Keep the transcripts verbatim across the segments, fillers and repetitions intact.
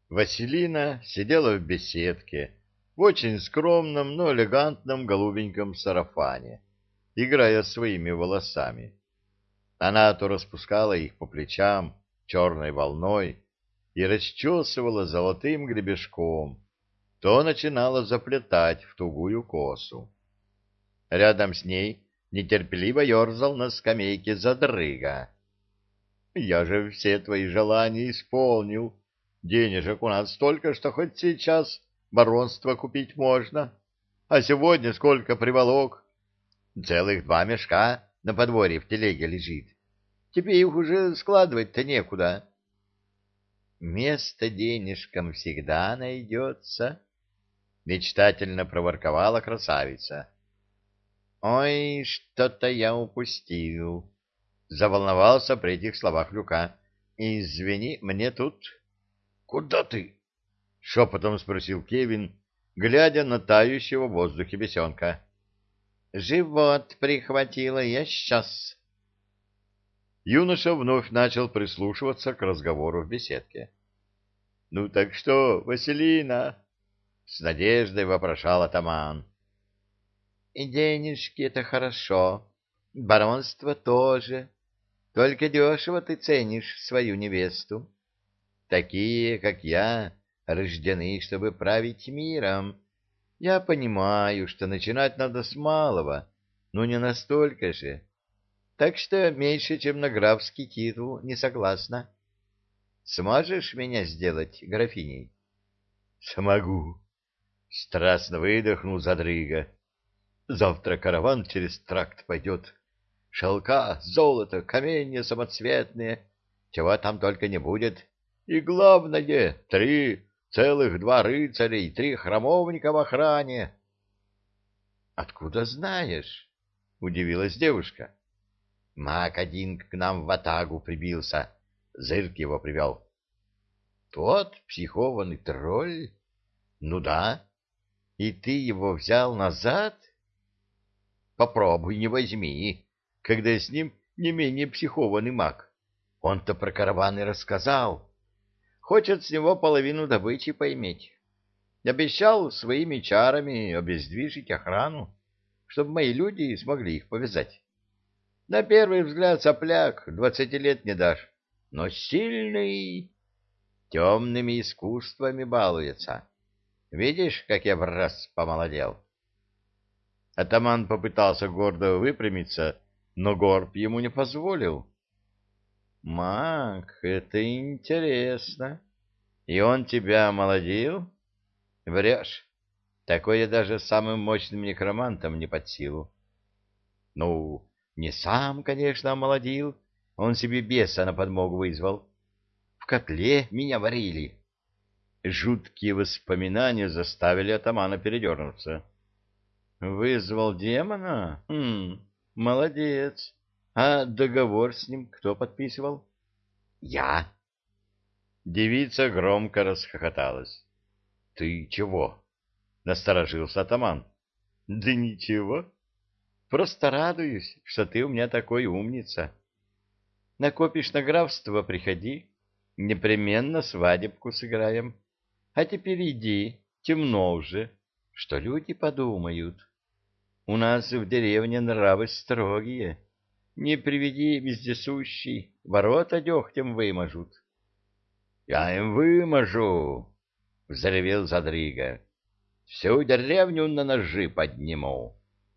Василина сидела в беседке в очень скромном, но элегантном голубеньком сарафане, играя своими волосами. Она то распускала их по плечам черной волной и расчесывала золотым гребешком, то начинала заплетать в тугую косу. Рядом с ней нетерпеливо ерзал на скамейке задрыга. — Я же все твои желания исполнил. Денежек у нас столько, что хоть сейчас баронство купить можно. А сегодня сколько приволок? Целых два мешка на подворье в телеге лежит. Тебе их уже складывать-то некуда. Место денежкам всегда найдется, — мечтательно проворковала красавица. — Ой, что-то я упустил, — заволновался при этих словах Люка. — Извини, мне тут... — Куда ты? — шепотом спросил Кевин, глядя на тающего в воздухе бесенка. — Живот прихватило, я сейчас. Юноша вновь начал прислушиваться к разговору в беседке. — Ну так что, Василина? — с надеждой вопрошал атаман. — И денежки — это хорошо, баронство тоже. Только дешево ты ценишь свою невесту. Такие, как я, рождены, чтобы править миром. Я понимаю, что начинать надо с малого, но не настолько же. Так что меньше, чем на графский титул, не согласна. Сможешь меня сделать графиней? — Смогу, — страстно выдохнул Задрыга. — Завтра караван через тракт пойдет. Шелка, золото, каменья самоцветные, чего там только не будет. И главное, три целых два рыцаря и три храмовника в охране. — Откуда знаешь? — удивилась девушка. — Маг один к нам в ватагу прибился, зырк его привел. — Тот психованный тролль? — Ну да. И ты его взял назад? — Попробуй не возьми, когда с ним не менее психованный маг. Он-то про караваны рассказал. Хочет с него половину добычи поиметь. Обещал своими чарами обездвижить охрану, чтобы мои люди смогли их повязать. На первый взгляд сопляк, двадцати лет не дашь, но сильный, темными искусствами балуется. Видишь, как я в раз помолодел? Атаман попытался гордо выпрямиться, но горб ему не позволил. — Маг, это интересно. И он тебя омолодил? — Врешь. Такое даже самым мощным некромантам не под силу. — Ну, не сам, конечно, омолодил. Он себе беса на подмогу вызвал. В котле меня варили. Жуткие воспоминания заставили атамана передернуться. — Вызвал демона? Хм, молодец. А договор с ним кто подписывал? — Я. Девица громко расхохоталась. — Ты чего? — насторожился атаман. — Да ничего. Просто радуюсь, что ты у меня такой умница. Накопишь на графство, приходи. Непременно свадебку сыграем. А теперь иди, темно уже. Что люди подумают? У нас в деревне нравы строгие. Не приведи вездесущий, ворота дегтем вымажут. — Я им выможу, — взревел Задрыга. — Всю деревню на ножи подниму.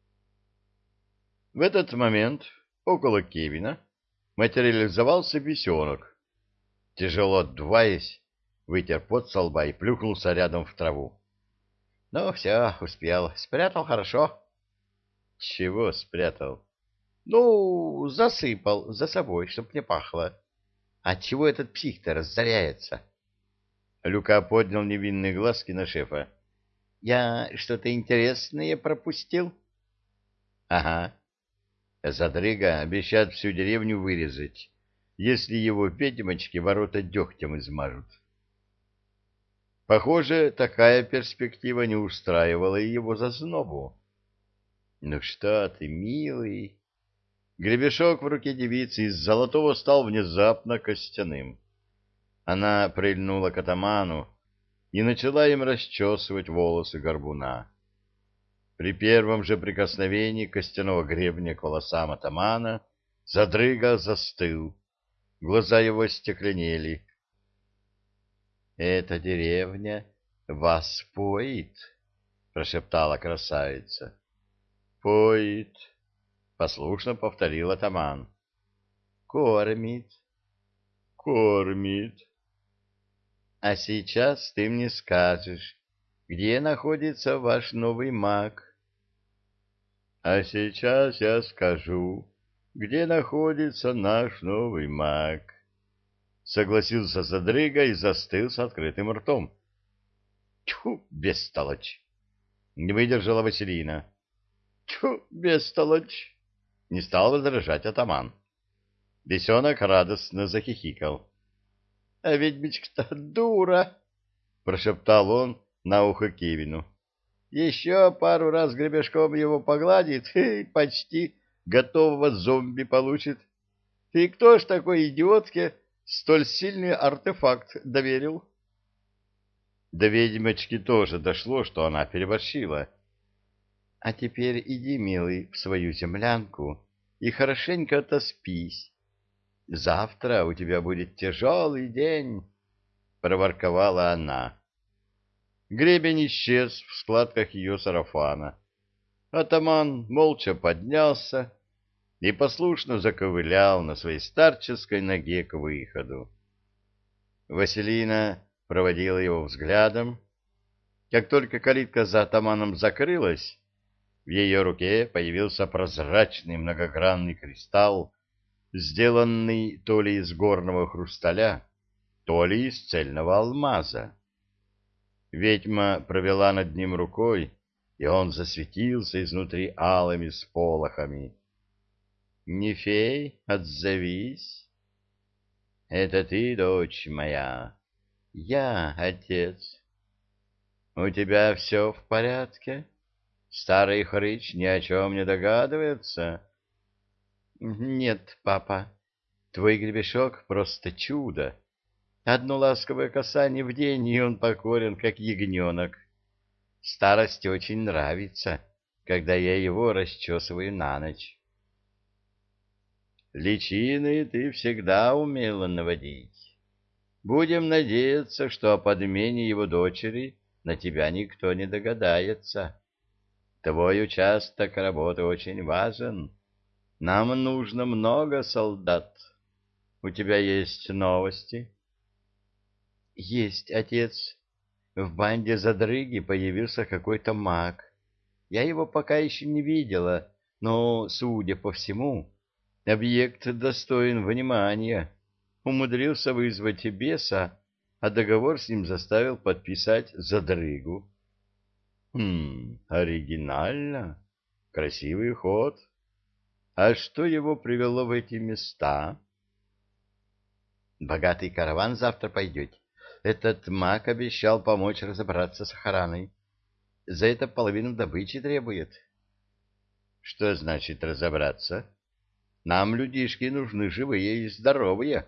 В этот момент около Кевина материализовался бесенок. Тяжело отдуваясь, вытер пот со лба и плюхнулся рядом в траву. — Ну, все, успел. Спрятал хорошо. — Чего спрятал? — Ну, засыпал за собой, чтоб не пахло. Отчего этот псих-то разоряется? Люка поднял невинные глазки на шефа. — Я что-то интересное пропустил? — Ага. Задрыга обещает всю деревню вырезать, если его ведьмочки ворота дегтем измажут. Похоже, такая перспектива не устраивала и его зазнобу. — Ну что ты, милый... Гребешок в руке девицы из золотого стал внезапно костяным. Она прильнула к атаману, и начала им расчесывать волосы горбуна. При первом же прикосновении костяного гребня к волосам атамана Задрыга застыл, глаза его стекленели. — Эта деревня вас поит, — прошептала красавица. — Поит, — послушно повторил атаман. — Кормит. — Кормит. — А сейчас ты мне скажешь, где находится ваш новый маг? — А сейчас я скажу, где находится наш новый маг. Согласился Задрыга и застыл с открытым ртом. — Тьфу, бестолочь! — не выдержала Василина. — Тьфу, бестолочь! — не стал возражать атаман. Бесенок радостно захихикал. — А ведьмичка-то дура! — прошептал он на ухо Кивину. — Еще пару раз гребешком его погладит и почти готового зомби получит. И кто ж такой идиотке столь сильный артефакт доверил? До ведьмочки тоже дошло, что она переборщила. — А теперь иди, милый, в свою землянку и хорошенько отоспись. Завтра у тебя будет тяжелый день, — проворковала она. Гребень исчез в складках ее сарафана. Атаман молча поднялся и послушно заковылял на своей старческой ноге к выходу. Василина проводила его взглядом. Как только калитка за атаманом закрылась, в ее руке появился прозрачный многогранный кристалл, сделанный то ли из горного хрусталя, то ли из цельного алмаза. Ведьма провела над ним рукой, и он засветился изнутри алыми сполохами. — Не фей, отзовись. — Это ты, дочь моя? — Я, отец. — У тебя все в порядке? Старый хрыч ни о чем не догадывается? — Нет, папа, твой гребешок просто чудо. Одно ласковое касание в день, и он покорен, как ягненок. Старости очень нравится, когда я его расчесываю на ночь. Личины ты всегда умела наводить. Будем надеяться, что о подмене его дочери на тебя никто не догадается. Твой участок работы очень важен. Нам нужно много солдат. У тебя есть новости? Есть, отец. В банде Задрыги появился какой-то маг. Я его пока еще не видела, но, судя по всему, объект достоин внимания. Умудрился вызвать беса, а договор с ним заставил подписать Задрыгу. Хм, оригинально. Красивый ход. А что его привело в эти места? Богатый караван завтра пойдет. Этот маг обещал помочь разобраться с охраной. За это половину добычи требует. Что значит разобраться? Нам людишки нужны живые и здоровые.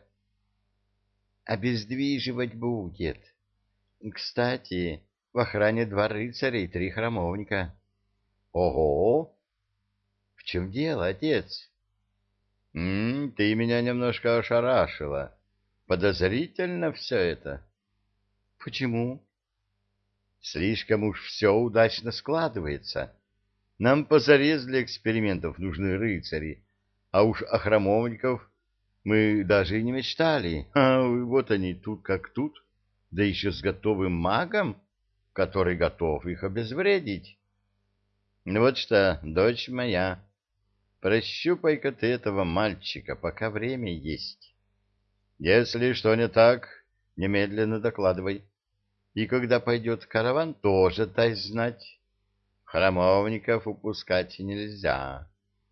Обездвиживать будет. Кстати, в охране два рыцаря и три храмовника. Ого! В чем дело, отец? М -м, ты меня немножко ошарашила. Подозрительно все это. Почему? Слишком уж все удачно складывается. Нам позарез для экспериментов нужны рыцари, а уж о храмовников мы даже и не мечтали. А вот они тут как тут, да еще с готовым магом, который готов их обезвредить. Вот что, дочь моя, прощупай-ка ты этого мальчика, пока время есть. Если что не так, немедленно докладывай. И когда пойдет караван, тоже дай знать. Храмовников упускать нельзя.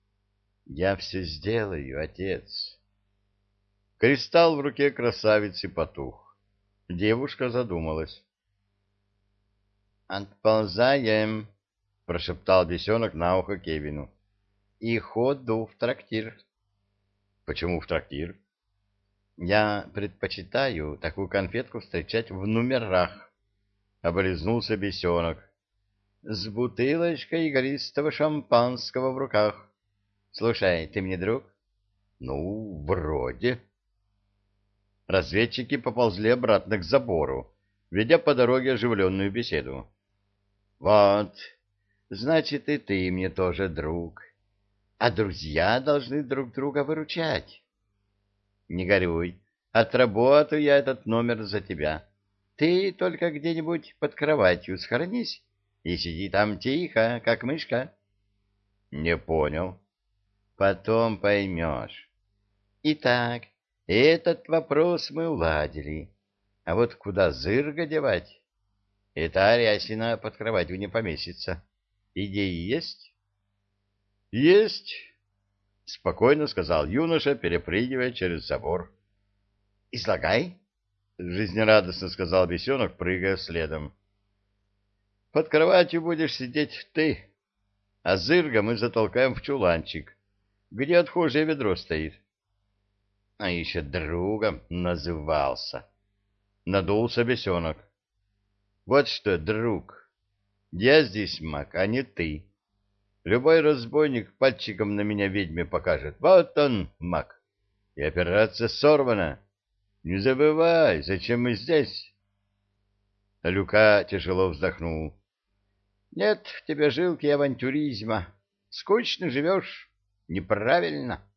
Я все сделаю, отец. Кристалл в руке красавицы потух. Девушка задумалась. «Отползаем», — прошептал бесенок на ухо Кевину. «И ходу в трактир». «Почему в трактир?» «Я предпочитаю такую конфетку встречать в номерах. — облизнулся бесенок. С бутылочкой игристого шампанского в руках. Слушай, ты мне друг? Ну, вроде. Разведчики поползли обратно к забору, ведя по дороге оживленную беседу. Вот, значит, и ты мне тоже друг. А друзья должны друг друга выручать. Не горюй, отработаю я этот номер за тебя. Ты только где-нибудь под кроватью схоронись и сиди там тихо, как мышка. Не понял. Потом поймешь. Итак, этот вопрос мы уладили. А вот куда зырга девать? Эта рясина под кроватью не поместится. Идеи есть? Есть, спокойно сказал юноша, перепрыгивая через забор. Излагай, жизнерадостно сказал бесенок, прыгая следом. Под кроватью будешь сидеть ты, а зырга мы затолкаем в чуланчик, где отхожее ведро стоит. А еще другом назывался. Надулся бесенок. Вот что, друг, я здесь маг, а не ты. Любой разбойник пальчиком на меня ведьме покажет. Вот он, маг. И операция сорвана. Не забывай, зачем мы здесь? Люка тяжело вздохнул. Нет в тебе жилки авантюризма. Скучно живешь. Неправильно.